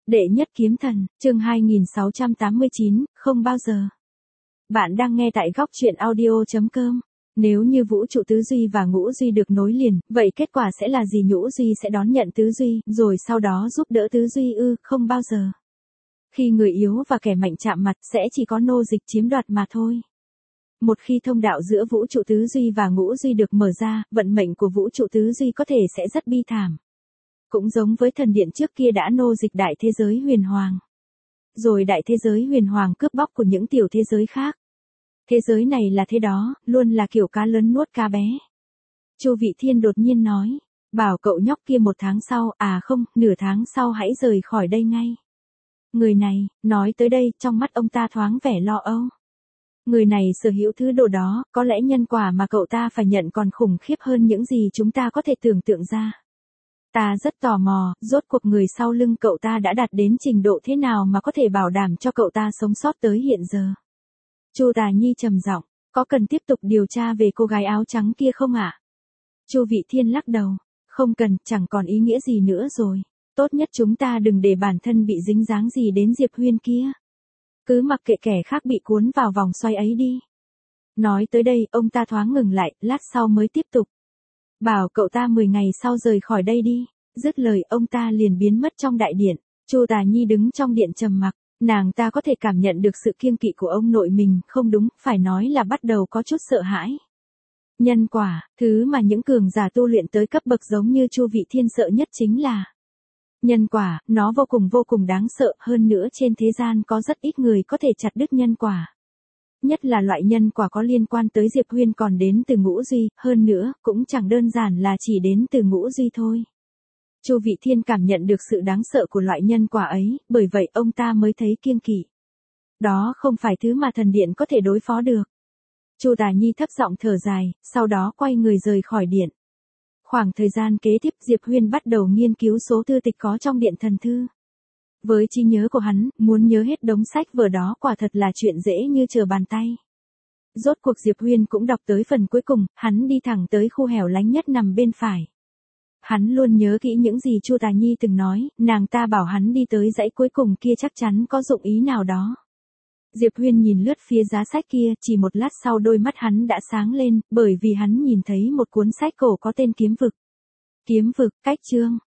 Đệ nhất kiếm thần, chương 2689, không bao giờ. Bạn đang nghe tại góc truyện audio.com. Nếu như vũ trụ tứ duy và ngũ duy được nối liền, vậy kết quả sẽ là gì? Ngũ duy sẽ đón nhận tứ duy, rồi sau đó giúp đỡ tứ duy ư? Không bao giờ. Khi người yếu và kẻ mạnh chạm mặt, sẽ chỉ có nô dịch chiếm đoạt mà thôi. Một khi thông đạo giữa vũ trụ tứ duy và ngũ duy được mở ra, vận mệnh của vũ trụ tứ duy có thể sẽ rất bi thảm. Cũng giống với thần điện trước kia đã nô dịch đại thế giới huyền hoàng. Rồi đại thế giới huyền hoàng cướp bóc của những tiểu thế giới khác. Thế giới này là thế đó, luôn là kiểu cá lớn nuốt cá bé. Chu Vị Thiên đột nhiên nói, bảo cậu nhóc kia 1 tháng sau, nửa tháng sau hãy rời khỏi đây ngay. Người này, nói tới đây, trong mắt ông ta thoáng vẻ lo âu. Người này sở hữu thứ đồ đó, có lẽ nhân quả mà cậu ta phải nhận còn khủng khiếp hơn những gì chúng ta có thể tưởng tượng ra. Ta rất tò mò, rốt cuộc người sau lưng cậu ta đã đạt đến trình độ thế nào mà có thể bảo đảm cho cậu ta sống sót tới hiện giờ. Chu Tà Nhi trầm giọng, có cần tiếp tục điều tra về cô gái áo trắng kia không ạ? Chu Vị Thiên lắc đầu, không cần, chẳng còn ý nghĩa gì nữa rồi. Tốt nhất chúng ta đừng để bản thân bị dính dáng gì đến Diệp Huyên kia. Cứ mặc kệ kẻ khác bị cuốn vào vòng xoay ấy đi. Nói tới đây, ông ta thoáng ngừng lại, lát sau mới tiếp tục. Bảo cậu ta 10 ngày sau rời khỏi đây đi. Dứt lời ông ta liền biến mất trong đại điện. Chu Tà Nhi đứng trong điện trầm mặc. Nàng ta có thể cảm nhận được sự kiêng kỵ của ông nội mình, không đúng, phải nói là bắt đầu có chút sợ hãi. Nhân quả, thứ mà những cường giả tu luyện tới cấp bậc giống như Chu Vị Thiên sợ nhất chính là nhân quả, nó vô cùng đáng sợ, hơn nữa trên thế gian có rất ít người có thể chặt đứt nhân quả. Nhất là loại nhân quả có liên quan tới Diệp Huyên còn đến từ ngũ duy, hơn nữa, cũng chẳng đơn giản là chỉ đến từ ngũ duy thôi. Chu Vị Thiên cảm nhận được sự đáng sợ của loại nhân quả ấy, bởi vậy ông ta mới thấy kiêng kỵ. Đó không phải thứ mà thần điện có thể đối phó được. Chu Tà Nhi thấp giọng thở dài, sau đó quay người rời khỏi điện. Khoảng thời gian kế tiếp Diệp Huyên bắt đầu nghiên cứu số thư tịch có trong điện thần thư. Với trí nhớ của hắn, muốn nhớ hết đống sách vở đó quả thật là chuyện dễ như trở bàn tay. Rốt cuộc Diệp Huyên cũng đọc tới phần cuối cùng, hắn đi thẳng tới khu hẻo lánh nhất nằm bên phải. Hắn luôn nhớ kỹ những gì Chu Tà Nhi từng nói, nàng ta bảo hắn đi tới dãy cuối cùng kia chắc chắn có dụng ý nào đó. Diệp Huyên nhìn lướt phía giá sách kia, chỉ một lát sau đôi mắt hắn đã sáng lên, bởi vì hắn nhìn thấy một cuốn sách cổ có tên Kiếm Vực. Kiếm Vực, cách chương.